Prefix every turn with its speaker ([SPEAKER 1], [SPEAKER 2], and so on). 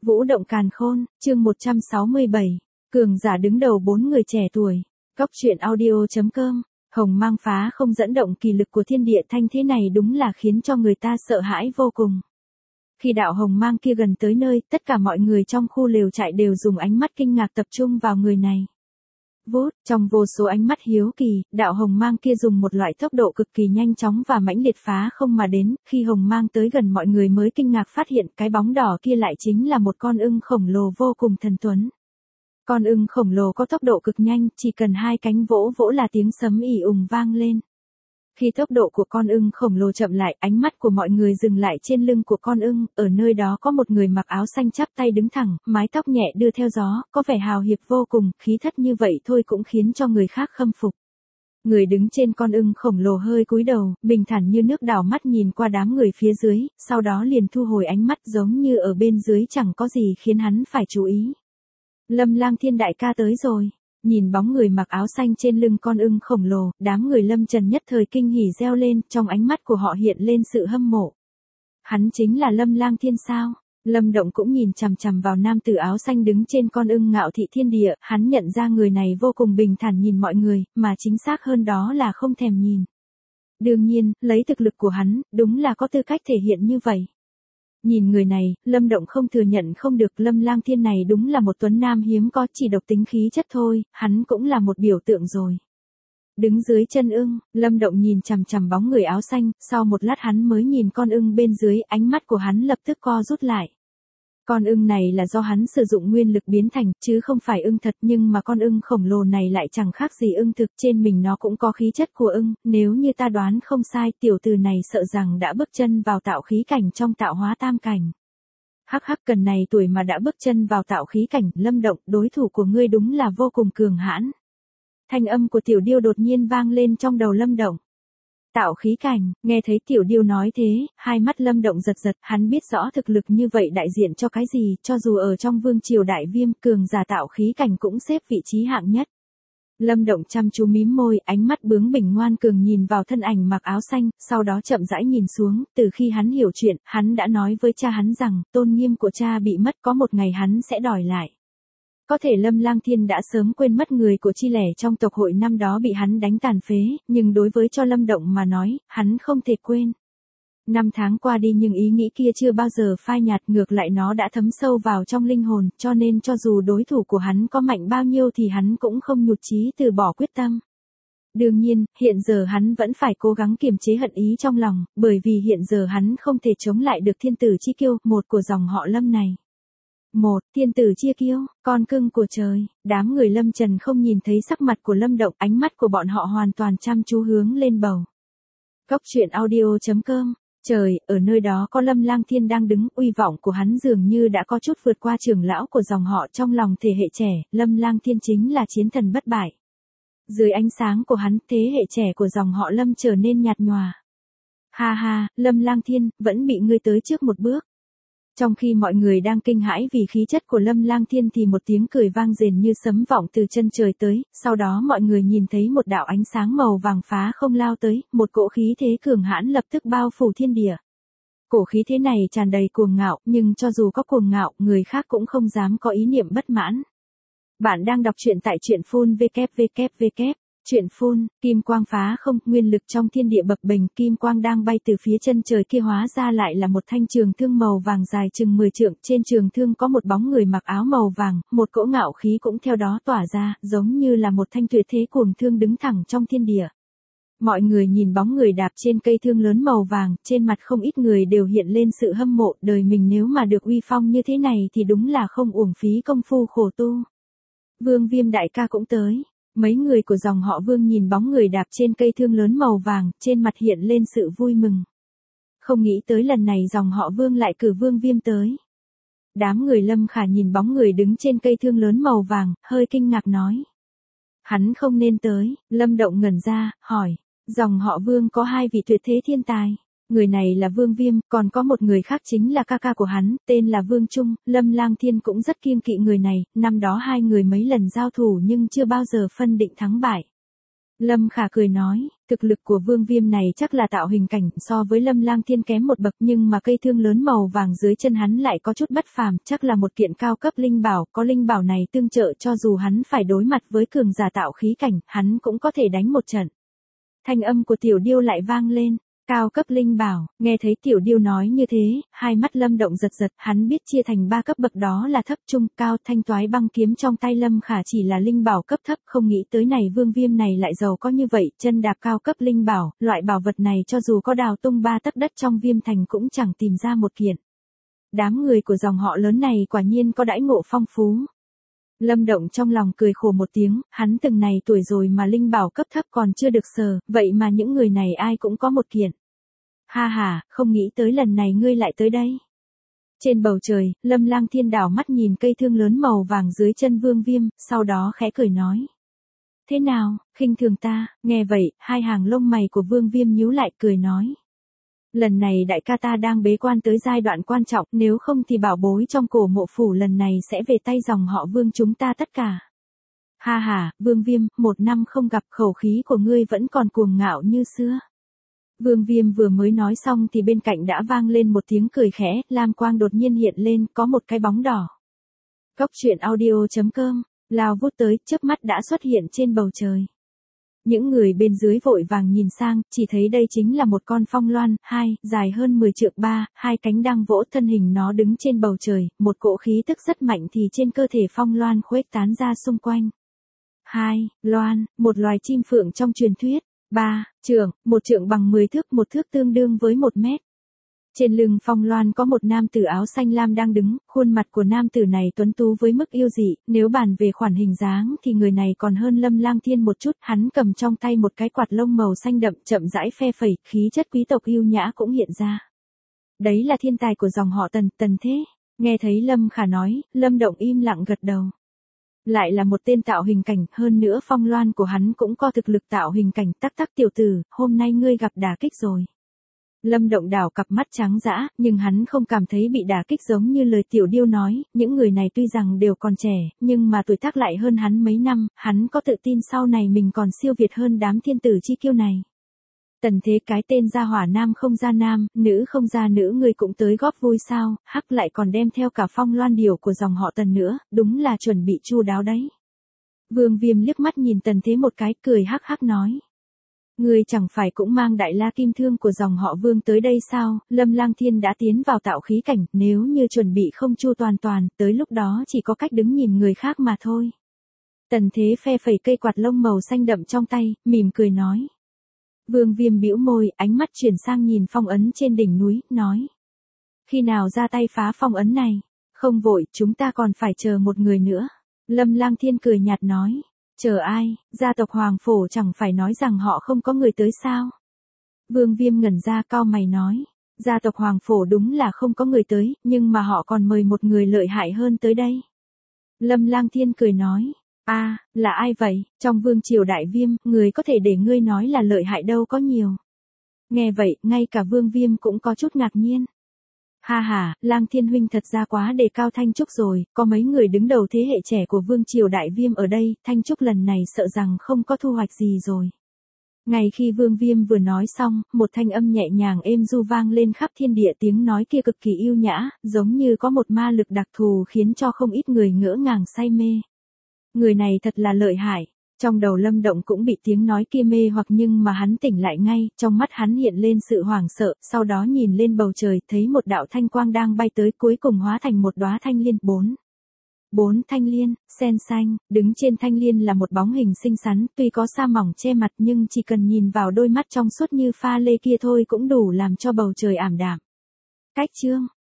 [SPEAKER 1] Vũ động càn khôn, chương 167. Cường giả đứng đầu 4 người trẻ tuổi. Góc truyện audio.com. Hồng mang phá không dẫn động kỳ lực của thiên địa thanh thế này đúng là khiến cho người ta sợ hãi vô cùng. Khi đạo hồng mang kia gần tới nơi, tất cả mọi người trong khu lều trại đều dùng ánh mắt kinh ngạc tập trung vào người này. Vút, trong vô số ánh mắt hiếu kỳ, đạo hồng mang kia dùng một loại tốc độ cực kỳ nhanh chóng và mãnh liệt phá không mà đến, khi hồng mang tới gần mọi người mới kinh ngạc phát hiện cái bóng đỏ kia lại chính là một con ưng khổng lồ vô cùng thần tuấn. Con ưng khổng lồ có tốc độ cực nhanh, chỉ cần 2 cánh vỗ vỗ là tiếng sấm ì ùng vang lên. Khi tốc độ của con ưng khổng lồ chậm lại, ánh mắt của mọi người dừng lại trên lưng của con ưng, ở nơi đó có một người mặc áo xanh chắp tay đứng thẳng, mái tóc nhẹ đưa theo gió, có vẻ hào hiệp vô cùng, khí thất như vậy thôi cũng khiến cho người khác khâm phục. Người đứng trên con ưng khổng lồ hơi cúi đầu, bình thản như nước đảo mắt nhìn qua đám người phía dưới, sau đó liền thu hồi ánh mắt giống như ở bên dưới chẳng có gì khiến hắn phải chú ý. Lâm Lang Thiên đại ca tới rồi. Nhìn bóng người mặc áo xanh trên lưng con ưng khổng lồ, đám người Lâm Trần nhất thời kinh hỉ reo lên, trong ánh mắt của họ hiện lên sự hâm mộ. Hắn chính là Lâm Lang Thiên sao? Lâm Động cũng nhìn chằm chằm vào nam tử áo xanh đứng trên con ưng ngạo thị thiên địa, hắn nhận ra người này vô cùng bình thản nhìn mọi người, mà chính xác hơn đó là không thèm nhìn. Đương nhiên, lấy thực lực của hắn, đúng là có tư cách thể hiện như vậy. Nhìn người này, Lâm Động không thừa nhận không được, Lâm Lang Thiên này đúng là một tuấn nam hiếm có, chỉ độc tính khí chất thôi, hắn cũng là một biểu tượng rồi. Đứng dưới chân ưng, Lâm Động nhìn chằm chằm bóng người áo xanh, sau một lát hắn mới nhìn con ưng bên dưới, ánh mắt của hắn lập tức co rút lại. Con ưng này là do hắn sử dụng nguyên lực biến thành, chứ không phải ưng thật, nhưng mà con ưng khổng lồ này lại chẳng khác gì ưng thực, trên mình nó cũng có khí chất của ưng, nếu như ta đoán không sai, tiểu tử này sợ rằng đã bước chân vào tạo khí cảnh trong tạo hóa tam cảnh. Hắc hắc, cần này tuổi mà đã bước chân vào tạo khí cảnh, Lâm Động, đối thủ của ngươi đúng là vô cùng cường hãn. Thanh âm của tiểu điêu đột nhiên vang lên trong đầu Lâm Động. Tạo khí cảnh, nghe thấy tiểu điêu nói thế, hai mắt Lâm Động giật giật, hắn biết rõ thực lực như vậy đại diện cho cái gì, cho dù ở trong vương triều đại viêm, cường giả tạo khí cảnh cũng xếp vị trí hạng nhất. Lâm Động chăm chú mím môi, ánh mắt bướng bỉnh ngoan cường nhìn vào thân ảnh mặc áo xanh, sau đó chậm rãi nhìn xuống, từ khi hắn hiểu chuyện, hắn đã nói với cha hắn rằng, tôn nghiêm của cha bị mất, có một ngày hắn sẽ đòi lại. Có thể Lâm Lang Thiên đã sớm quên mất người của chi lẻ trong tộc hội năm đó bị hắn đánh tàn phế, nhưng đối với cho Lâm Động mà nói, hắn không thể quên. 5 tháng qua đi nhưng ý nghĩ kia chưa bao giờ phai nhạt, ngược lại nó đã thấm sâu vào trong linh hồn, cho nên cho dù đối thủ của hắn có mạnh bao nhiêu thì hắn cũng không nhụt chí từ bỏ quyết tâm. Đương nhiên, hiện giờ hắn vẫn phải cố gắng kiềm chế hận ý trong lòng, bởi vì hiện giờ hắn không thể chống lại được thiên tử chi kiêu, một của dòng họ Lâm này. Thiên tử chia kiêu, con cưng của trời, đám người Lâm Trần không nhìn thấy sắc mặt của Lâm Động, ánh mắt của bọn họ hoàn toàn chăm chú hướng lên bầu. Góc truyện audio.com. Trời, ở nơi đó có Lâm Lang Thiên đang đứng, uy vọng của hắn dường như đã có chút vượt qua trưởng lão của dòng họ, trong lòng thế hệ trẻ, Lâm Lang Thiên chính là chiến thần bất bại. Dưới ánh sáng của hắn, thế hệ trẻ của dòng họ Lâm trở nên nhạt nhòa. Ha ha, Lâm Lang Thiên, vẫn bị ngươi tới trước một bước. Trong khi mọi người đang kinh hãi vì khí chất của Lâm Lang Thiên thì một tiếng cười vang rền như sấm vọng từ chân trời tới, sau đó mọi người nhìn thấy một đạo ánh sáng màu vàng phá không lao tới, một cỗ khí thế cường hãn lập tức bao phủ thiên địa. Cổ khí thế này tràn đầy cuồng ngạo, nhưng cho dù có cuồng ngạo, người khác cũng không dám có ý niệm bất mãn. Bạn đang đọc truyện tại truyện phun www. Truyện phun, kim quang phá không, nguyên lực trong thiên địa bập bềnh, kim quang đang bay từ phía chân trời kia hóa ra lại là một thanh trường thương màu vàng dài chừng 10 trượng, trên trường thương có một bóng người mặc áo màu vàng, một cỗ ngạo khí cũng theo đó tỏa ra, giống như là một thanh tuyệt thế cuồng thương đứng thẳng trong thiên địa. Mọi người nhìn bóng người đạp trên cây thương lớn màu vàng, trên mặt không ít người đều hiện lên sự hâm mộ, đời mình nếu mà được uy phong như thế này thì đúng là không uổng phí công phu khổ tu. Vương Viêm đại ca cũng tới. Mấy người của dòng họ Vương nhìn bóng người đạp trên cây thương lớn màu vàng, trên mặt hiện lên sự vui mừng. Không nghĩ tới lần này dòng họ Vương lại cử Vương Viêm tới. Đám người Lâm Khả nhìn bóng người đứng trên cây thương lớn màu vàng, hơi kinh ngạc nói. Hắn không nên tới, Lâm Động ngẩn ra, hỏi. Dòng họ Vương có 2 vị tuyệt thế thiên tài. Người này là Vương Viêm, còn có một người khác chính là ca ca của hắn, tên là Vương Trung, Lâm Lang Thiên cũng rất kiêng kỵ người này, năm đó 2 người mấy lần giao thủ nhưng chưa bao giờ phân định thắng bại. Lâm Khả cười nói, Thực lực của Vương Viêm này chắc là tạo hình cảnh so với Lâm Lang Thiên kém một bậc, nhưng mà cây thương lớn màu vàng dưới chân hắn lại có chút bất phàm, chắc là một kiện cao cấp linh bảo, có linh bảo này tương trợ cho dù hắn phải đối mặt với cường giả tạo khí cảnh, hắn cũng có thể đánh một trận. Thanh âm của Tiểu Điêu lại vang lên. Cao cấp linh bảo, nghe thấy Tiểu Điêu nói như thế, hai mắt Lâm Động giật giật, hắn biết chia thành 3 cấp bậc đó là thấp, trung, cao. Thanh toái băng kiếm trong tay Lâm Khả chỉ là linh bảo cấp thấp, không nghĩ tới này Vương Viêm này lại giàu có như vậy, chân đạp cao cấp linh bảo, loại bảo vật này cho dù có đào tung 3 tấc đất trong Viêm thành cũng chẳng tìm ra một kiện. Đám người của dòng họ lớn này quả nhiên có đãi ngộ phong phú. Lâm Động trong lòng cười khổ một tiếng, hắn từng này tuổi rồi mà linh bảo cấp thấp còn chưa được sờ, vậy mà những người này ai cũng có một kiện. Ha ha, không nghĩ tới lần này ngươi lại tới đây. Trên bầu trời, Lâm Lang Thiên đảo mắt nhìn cây thương lớn màu vàng dưới chân Vương Viêm, sau đó khẽ cười nói. Thế nào, khinh thường ta, nghe vậy, hai hàng lông mày của Vương Viêm nhíu lại cười nói. Lần này đại ca ta đang bế quan tới giai đoạn quan trọng, nếu không thì bảo bối trong cổ mộ phủ lần này sẽ về tay dòng họ Vương chúng ta tất cả. Ha ha, Vương Viêm, 1 năm không gặp, khẩu khí của ngươi vẫn còn cuồng ngạo như xưa. Vương Viêm vừa mới nói xong thì bên cạnh đã vang lên một tiếng cười khẽ, lam quang đột nhiên hiện lên, có một cái bóng đỏ. Góc truyện audio.com, lao vút tới, chớp mắt đã xuất hiện trên bầu trời. Những người bên dưới vội vàng nhìn sang, chỉ thấy đây chính là một con phong loan, dài hơn 10 trượng 3, 2 cánh đang vỗ, thân hình nó đứng trên bầu trời, một cỗ khí tức rất mạnh thì trên cơ thể phong loan khuếch tán ra xung quanh. Loan, một loài chim phượng trong truyền thuyết. 3 trượng, 1 trượng bằng 10 thước, 1 thước tương đương với 1 mét. Trên lưng phong loan có một nam tử áo xanh lam đang đứng, khuôn mặt của nam tử này tuấn tú với mức yêu dị, nếu bàn về khoản hình dáng thì người này còn hơn Lâm Lang Thiên một chút, hắn cầm trong tay một cái quạt lông màu xanh đậm chậm rãi phe phẩy, khí chất quý tộc yêu nhã cũng hiện ra. Đấy là thiên tài của dòng họ Tần, Tần Thế. Nghe thấy Lâm Khả nói, Lâm Động im lặng gật đầu. Lại là một tên tạo hình cảnh, hơn nữa phong loan của hắn cũng có thực lực tạo hình cảnh, tắc tắc tiểu tử, hôm nay ngươi gặp đả kích rồi. Lâm Động đảo cặp mắt trắng dã, nhưng hắn không cảm thấy bị đả kích giống như lời Tiểu Điêu nói, những người này tuy rằng đều còn trẻ, nhưng mà tuổi tác lại hơn hắn mấy năm, hắn có tự tin sau này mình còn siêu việt hơn đám thiên tử chi kiêu này. Tần Thế, cái tên gia hỏa nam không ra nam, nữ không ra nữ, ngươi cũng tới góp vui sao, hắc lại còn đem theo cả phong loan điểu của dòng họ Tần nữa, đúng là chuẩn bị chu đáo đấy. Vương Viêm liếc mắt nhìn Tần Thế một cái, cười hắc hắc nói. Ngươi chẳng phải cũng mang đại la kim thương của dòng họ Vương tới đây sao, Lâm Lang Thiên đã tiến vào tạo khí cảnh, nếu như chuẩn bị không chu toàn, tới lúc đó chỉ có cách đứng nhìn người khác mà thôi. Tần Thế phe phẩy cây quạt lông màu xanh đậm trong tay, mỉm cười nói. Vương Viêm bĩu môi, ánh mắt chuyển sang nhìn phong ấn trên đỉnh núi, nói. Khi nào ra tay phá phong ấn này? Không vội, chúng ta còn phải chờ một người nữa. Lâm Lang Thiên cười nhạt nói. Chờ ai, gia tộc Hoàng Phổ chẳng phải nói rằng họ không có người tới sao? Vương Viêm ngẩn ra cau mày nói. Gia tộc Hoàng Phổ đúng là không có người tới, nhưng mà họ còn mời một người lợi hại hơn tới đây. Lâm Lang Thiên cười nói. Là ai vậy? Trong vương triều Đại Viêm, người có thể để ngươi nói là lợi hại đâu có nhiều. Nghe vậy, ngay cả Vương Viêm cũng có chút ngạc nhiên. Ha ha, Lang Thiên huynh thật ra quá đề cao Thanh Trúc rồi, có mấy người đứng đầu thế hệ trẻ của vương triều Đại Viêm ở đây, Thanh Trúc lần này sợ rằng không có thu hoạch gì rồi. Ngay khi Vương Viêm vừa nói xong, một thanh âm nhẹ nhàng êm du vang lên khắp thiên địa, tiếng nói kia cực kỳ yêu nhã, giống như có một ma lực đặc thù khiến cho không ít người ngỡ ngàng say mê. Người này thật là lợi hại. Trong đầu Lâm Động cũng bị tiếng nói kia mê hoặc, nhưng mà hắn tỉnh lại ngay, trong mắt hắn hiện lên sự hoảng sợ, sau đó nhìn lên bầu trời, thấy một đạo thanh quang đang bay tới, cuối cùng hóa thành một đóa thanh liên. 4 thanh liên, sen xanh, đứng trên thanh liên là một bóng hình xinh xắn, tuy có sa mỏng che mặt nhưng chỉ cần nhìn vào đôi mắt trong suốt như pha lê kia thôi cũng đủ làm cho bầu trời ảm đạm. Cách chương